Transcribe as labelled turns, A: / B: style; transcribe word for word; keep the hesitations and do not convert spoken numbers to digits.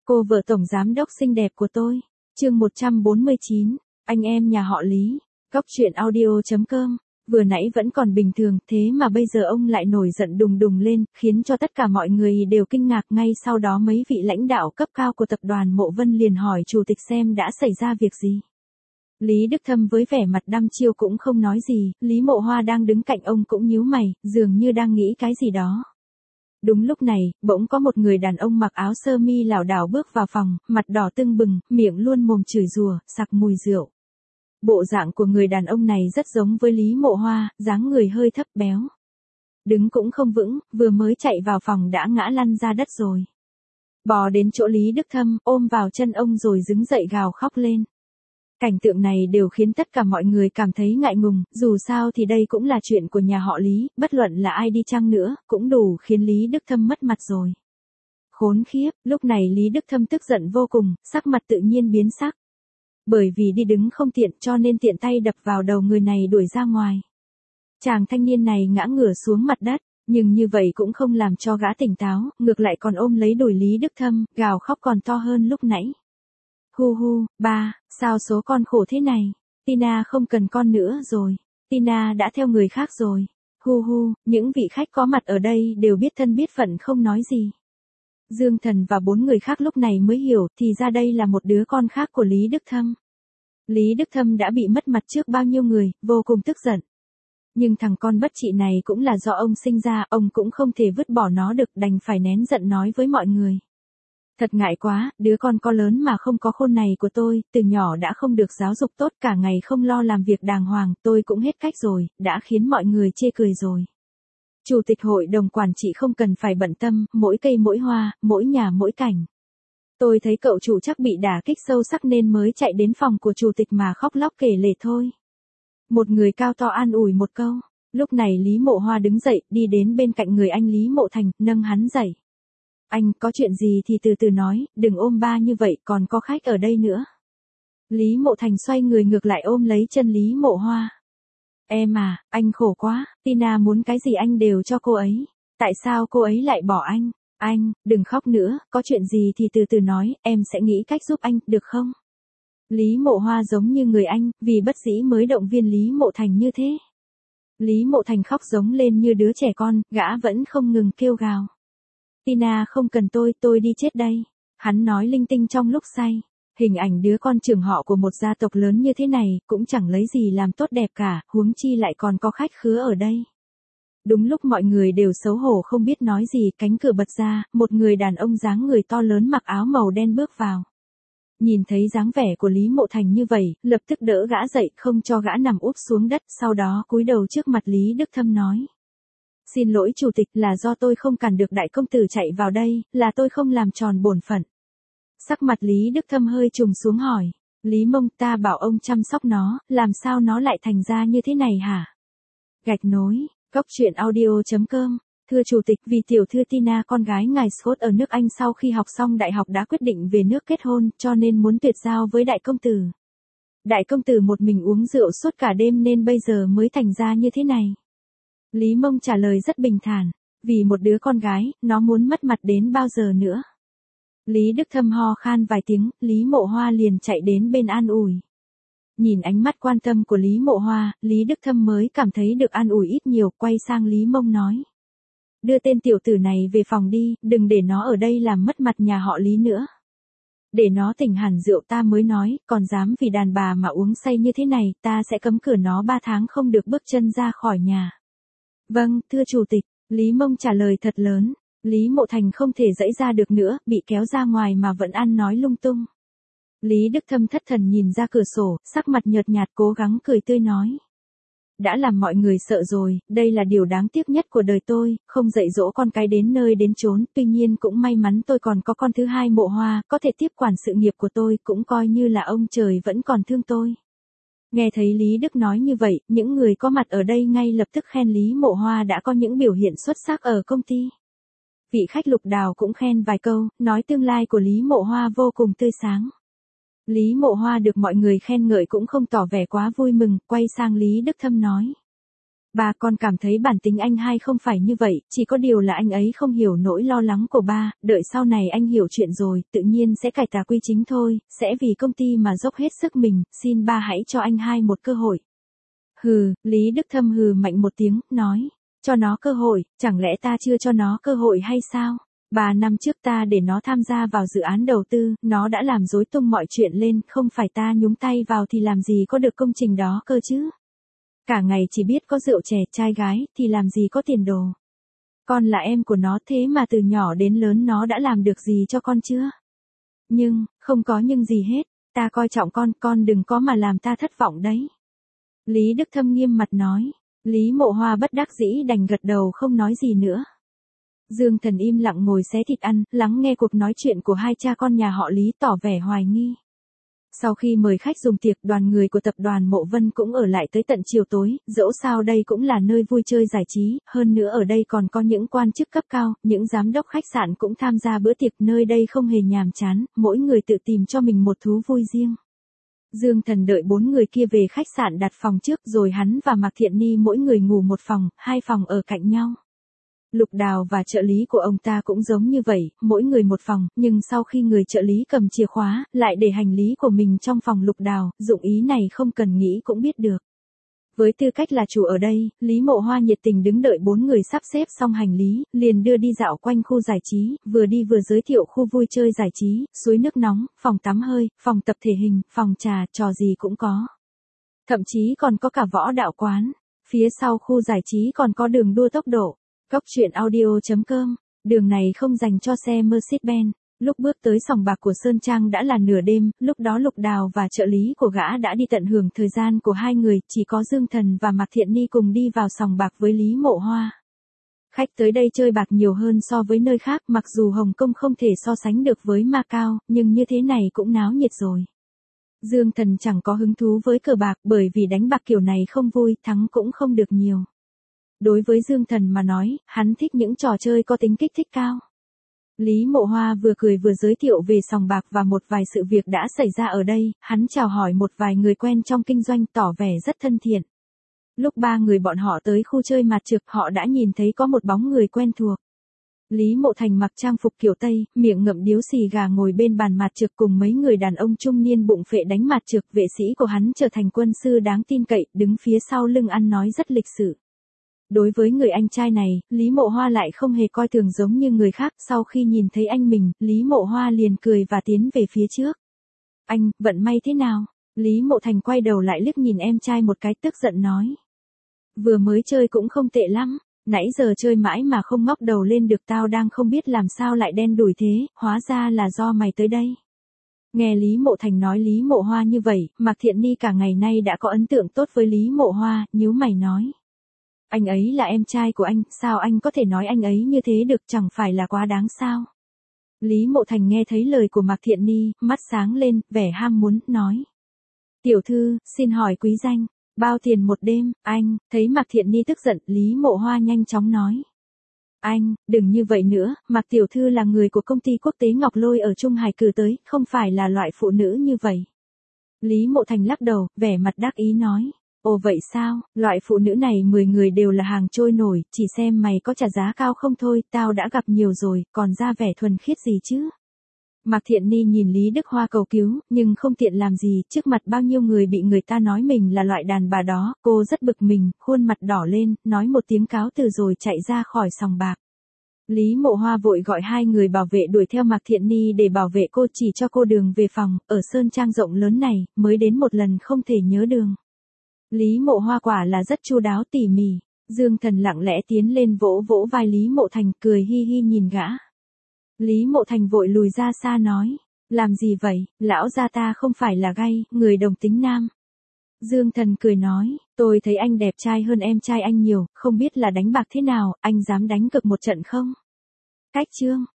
A: Cô vợ tổng giám đốc xinh đẹp của tôi. Chương một trăm bốn mươi chín, anh em nhà họ Lý. Góc truyện audio chấm com. Vừa nãy vẫn còn bình thường, thế mà bây giờ ông lại nổi giận đùng đùng lên, khiến cho tất cả mọi người đều kinh ngạc. Ngay sau đó mấy vị lãnh đạo cấp cao của tập đoàn Mộ Vân liền hỏi chủ tịch xem đã xảy ra việc gì. Lý Đức Thâm với vẻ mặt đăm chiêu cũng không nói gì, Lý Mộ Hoa đang đứng cạnh ông cũng nhíu mày, dường như đang nghĩ cái gì đó. Đúng lúc này, bỗng có một người đàn ông mặc áo sơ mi lảo đảo bước vào phòng, mặt đỏ tưng bừng, miệng luôn mồm chửi rủa, sặc mùi rượu. Bộ dạng của người đàn ông này rất giống với Lý Mộ Hoa, dáng người hơi thấp béo. Đứng cũng không vững, vừa mới chạy vào phòng đã ngã lăn ra đất rồi. Bò đến chỗ Lý Đức Thâm, ôm vào chân ông rồi đứng dậy gào khóc lên. Cảnh tượng này đều khiến tất cả mọi người cảm thấy ngại ngùng, dù sao thì đây cũng là chuyện của nhà họ Lý, bất luận là ai đi chăng nữa, cũng đủ khiến Lý Đức Thâm mất mặt rồi. Khốn khiếp, lúc này Lý Đức Thâm tức giận vô cùng, sắc mặt tự nhiên biến sắc. Bởi vì đi đứng không tiện cho nên tiện tay đập vào đầu người này đuổi ra ngoài. Chàng thanh niên này ngã ngửa xuống mặt đất, nhưng như vậy cũng không làm cho gã tỉnh táo, ngược lại còn ôm lấy đùi Lý Đức Thâm, gào khóc còn to hơn lúc nãy. Hu hu, ba, sao số con khổ thế này? Tina không cần con nữa rồi. Tina đã theo người khác rồi. Hu hu, những vị khách có mặt ở đây đều biết thân biết phận không nói gì. Dương Thần và bốn người khác lúc này mới hiểu, thì ra đây là một đứa con khác của Lý Đức Thâm. Lý Đức Thâm đã bị mất mặt trước bao nhiêu người, vô cùng tức giận. Nhưng thằng con bất trị này cũng là do ông sinh ra, ông cũng không thể vứt bỏ nó được, đành phải nén giận nói với mọi người. Thật ngại quá, đứa con có lớn mà không có khôn này của tôi, từ nhỏ đã không được giáo dục tốt, cả ngày không lo làm việc đàng hoàng, tôi cũng hết cách rồi, đã khiến mọi người chê cười rồi. Chủ tịch hội đồng quản trị không cần phải bận tâm, mỗi cây mỗi hoa, mỗi nhà mỗi cảnh. Tôi thấy cậu chủ chắc bị đả kích sâu sắc nên mới chạy đến phòng của chủ tịch mà khóc lóc kể lể thôi. Một người cao to an ủi một câu. Lúc này Lý Mộ Hoa đứng dậy, đi đến bên cạnh người anh Lý Mộ Thành, nâng hắn dậy. Anh, có chuyện gì thì từ từ nói, đừng ôm ba như vậy, còn có khách ở đây nữa. Lý Mộ Thành xoay người ngược lại ôm lấy chân Lý Mộ Hoa. Em à, anh khổ quá, Tina muốn cái gì anh đều cho cô ấy. Tại sao cô ấy lại bỏ anh? Anh, đừng khóc nữa, có chuyện gì thì từ từ nói, em sẽ nghĩ cách giúp anh, được không? Lý Mộ Hoa giống như người anh, vì bất dĩ mới động viên Lý Mộ Thành như thế. Lý Mộ Thành khóc giống lên như đứa trẻ con, gã vẫn không ngừng kêu gào. Tina không cần tôi, tôi đi chết đây. Hắn nói linh tinh trong lúc say. Hình ảnh đứa con trưởng họ của một gia tộc lớn như thế này, cũng chẳng lấy gì làm tốt đẹp cả, huống chi lại còn có khách khứa ở đây. Đúng lúc mọi người đều xấu hổ không biết nói gì, cánh cửa bật ra, một người đàn ông dáng người to lớn mặc áo màu đen bước vào. Nhìn thấy dáng vẻ của Lý Mộ Thành như vậy, lập tức đỡ gã dậy, không cho gã nằm úp xuống đất, sau đó cúi đầu trước mặt Lý Đức Thâm nói. Xin lỗi chủ tịch, là do tôi không cản được đại công tử chạy vào đây, là tôi không làm tròn bổn phận. Sắc mặt Lý Đức Thâm hơi trùng xuống hỏi. Lý Mông, ta bảo ông chăm sóc nó, làm sao nó lại thành ra như thế này hả? Gạch nối, góc truyện audio chấm com. Thưa chủ tịch, vì tiểu thư Tina con gái ngài Scott ở nước Anh sau khi học xong đại học đã quyết định về nước kết hôn, cho nên muốn tuyệt giao với đại công tử. Đại công tử một mình uống rượu suốt cả đêm nên bây giờ mới thành ra như thế này. Lý Mông trả lời rất bình thản, vì một đứa con gái, nó muốn mất mặt đến bao giờ nữa. Lý Đức Thâm ho khan vài tiếng, Lý Mộ Hoa liền chạy đến bên an ủi. Nhìn ánh mắt quan tâm của Lý Mộ Hoa, Lý Đức Thâm mới cảm thấy được an ủi ít nhiều, quay sang Lý Mông nói. Đưa tên tiểu tử này về phòng đi, đừng để nó ở đây làm mất mặt nhà họ Lý nữa. Để nó tỉnh hẳn rượu ta mới nói, còn dám vì đàn bà mà uống say như thế này, ta sẽ cấm cửa nó ba tháng không được bước chân ra khỏi nhà. Vâng, thưa chủ tịch, Lý Mông trả lời thật lớn. Lý Mộ Thành không thể dãy ra được nữa, bị kéo ra ngoài mà vẫn ăn nói lung tung. Lý Đức Thâm thất thần nhìn ra cửa sổ, sắc mặt nhợt nhạt cố gắng cười tươi nói. Đã làm mọi người sợ rồi, đây là điều đáng tiếc nhất của đời tôi, không dạy dỗ con cái đến nơi đến chốn, tuy nhiên cũng may mắn tôi còn có con thứ hai Mộ Hoa, có thể tiếp quản sự nghiệp của tôi, cũng coi như là ông trời vẫn còn thương tôi. Nghe thấy Lý Đức nói như vậy, những người có mặt ở đây ngay lập tức khen Lý Mộ Hoa đã có những biểu hiện xuất sắc ở công ty. Vị khách Lục Đào cũng khen vài câu, nói tương lai của Lý Mộ Hoa vô cùng tươi sáng. Lý Mộ Hoa được mọi người khen ngợi cũng không tỏ vẻ quá vui mừng, quay sang Lý Đức Thâm nói. Ba, con cảm thấy bản tính anh hai không phải như vậy, chỉ có điều là anh ấy không hiểu nỗi lo lắng của ba, đợi sau này anh hiểu chuyện rồi, tự nhiên sẽ cải tà quy chính thôi, sẽ vì công ty mà dốc hết sức mình, xin ba hãy cho anh hai một cơ hội. Hừ, Lý Đức Thâm hừ mạnh một tiếng, nói, cho nó cơ hội, chẳng lẽ ta chưa cho nó cơ hội hay sao? Ba năm trước ta để nó tham gia vào dự án đầu tư, nó đã làm rối tung mọi chuyện lên, không phải ta nhúng tay vào thì làm gì có được công trình đó cơ chứ? Cả ngày chỉ biết có rượu chè, trai gái, thì làm gì có tiền đồ. Con là em của nó thế mà từ nhỏ đến lớn nó đã làm được gì cho con chưa? Nhưng, không có nhưng gì hết, ta coi trọng con, con đừng có mà làm ta thất vọng đấy. Lý Đức Thâm nghiêm mặt nói, Lý Mộ Hoa bất đắc dĩ đành gật đầu không nói gì nữa. Dương Thần im lặng ngồi xé thịt ăn, lắng nghe cuộc nói chuyện của hai cha con nhà họ Lý tỏ vẻ hoài nghi. Sau khi mời khách dùng tiệc, đoàn người của tập đoàn Mộ Vân cũng ở lại tới tận chiều tối, dẫu sao đây cũng là nơi vui chơi giải trí, hơn nữa ở đây còn có những quan chức cấp cao, những giám đốc khách sạn cũng tham gia bữa tiệc, nơi đây không hề nhàm chán, mỗi người tự tìm cho mình một thú vui riêng. Dương Thần đợi bốn người kia về khách sạn đặt phòng trước rồi hắn và Mạc Thiện Ni mỗi người ngủ một phòng, hai phòng ở cạnh nhau. Lục Đào và trợ lý của ông ta cũng giống như vậy, mỗi người một phòng, nhưng sau khi người trợ lý cầm chìa khóa, lại để hành lý của mình trong phòng Lục Đào, dụng ý này không cần nghĩ cũng biết được. Với tư cách là chủ ở đây, Lý Mộ Hoa nhiệt tình đứng đợi bốn người sắp xếp xong hành lý, liền đưa đi dạo quanh khu giải trí, vừa đi vừa giới thiệu khu vui chơi giải trí, suối nước nóng, phòng tắm hơi, phòng tập thể hình, phòng trà, trò gì cũng có. Thậm chí còn có cả võ đạo quán. Phía sau khu giải trí còn có đường đua tốc độ. Cóc truyện audio chấm com, đường này không dành cho xe Mercedes-Benz. Lúc bước tới sòng bạc của Sơn Trang đã là nửa đêm, lúc đó Lục Đào và trợ lý của gã đã đi tận hưởng thời gian của hai người, chỉ có Dương Thần và Mạc Thiện Ni cùng đi vào sòng bạc với Lý Mộ Hoa. Khách tới đây chơi bạc nhiều hơn so với nơi khác, mặc dù Hồng Kông không thể so sánh được với Macau, nhưng như thế này cũng náo nhiệt rồi. Dương Thần chẳng có hứng thú với cờ bạc bởi vì đánh bạc kiểu này không vui, thắng cũng không được nhiều. Đối với Dương Thần mà nói, hắn thích những trò chơi có tính kích thích cao. Lý Mộ Hoa vừa cười vừa giới thiệu về sòng bạc và một vài sự việc đã xảy ra ở đây, hắn chào hỏi một vài người quen trong kinh doanh tỏ vẻ rất thân thiện. Lúc ba người bọn họ tới khu chơi mặt trược, họ đã nhìn thấy có một bóng người quen thuộc. Lý Mộ Thành mặc trang phục kiểu Tây, miệng ngậm điếu xì gà ngồi bên bàn mặt trược cùng mấy người đàn ông trung niên bụng phệ đánh mặt trược, vệ sĩ của hắn trở thành quân sư đáng tin cậy, đứng phía sau lưng ăn nói rất lịch sự. Đối với người anh trai này, Lý Mộ Hoa lại không hề coi thường giống như người khác, sau khi nhìn thấy anh mình, Lý Mộ Hoa liền cười và tiến về phía trước. Anh, vận may thế nào? Lý Mộ Thành quay đầu lại liếc nhìn em trai một cái tức giận nói. Vừa mới chơi cũng không tệ lắm, nãy giờ chơi mãi mà không ngóc đầu lên được, tao đang không biết làm sao lại đen đủi thế, hóa ra là do mày tới đây. Nghe Lý Mộ Thành nói Lý Mộ Hoa như vậy, Mạc Thiện Ni cả ngày nay đã có ấn tượng tốt với Lý Mộ Hoa, nhíu mày nói. Anh ấy là em trai của anh, sao anh có thể nói anh ấy như thế được, chẳng phải là quá đáng sao? Lý Mộ Thành nghe thấy lời của Mạc Thiện Ni, mắt sáng lên, vẻ ham muốn, nói. Tiểu thư, xin hỏi quý danh, bao tiền một đêm, anh, thấy Mạc Thiện Ni tức giận, Lý Mộ Hoa nhanh chóng nói. Anh, đừng như vậy nữa, Mạc Tiểu Thư là người của công ty quốc tế Ngọc Lôi ở Trung Hải cử tới, không phải là loại phụ nữ như vậy. Lý Mộ Thành lắc đầu, vẻ mặt đắc ý nói. Ồ vậy sao, loại phụ nữ này mười người đều là hàng trôi nổi, chỉ xem mày có trả giá cao không thôi, tao đã gặp nhiều rồi, còn ra vẻ thuần khiết gì chứ. Mạc Thiện Ni nhìn Lý Đức Hoa cầu cứu, nhưng không tiện làm gì, trước mặt bao nhiêu người bị người ta nói mình là loại đàn bà đó, cô rất bực mình, khuôn mặt đỏ lên, nói một tiếng cáo từ rồi chạy ra khỏi sòng bạc. Lý Mộ Hoa vội gọi hai người bảo vệ đuổi theo Mạc Thiện Ni để bảo vệ cô, chỉ cho cô đường về phòng, ở Sơn Trang rộng lớn này, mới đến một lần không thể nhớ đường. Lý Mộ Hoa quả là rất chu đáo tỉ mỉ. Dương Thần lặng lẽ tiến lên vỗ vỗ vai Lý Mộ Thành, cười hi hi nhìn gã. Lý Mộ Thành vội lùi ra xa nói, làm gì vậy, lão gia ta không phải là gay, người đồng tính nam. Dương Thần cười nói, tôi thấy anh đẹp trai hơn em trai anh nhiều, không biết là đánh bạc thế nào, anh dám đánh cược một trận không? Cách chương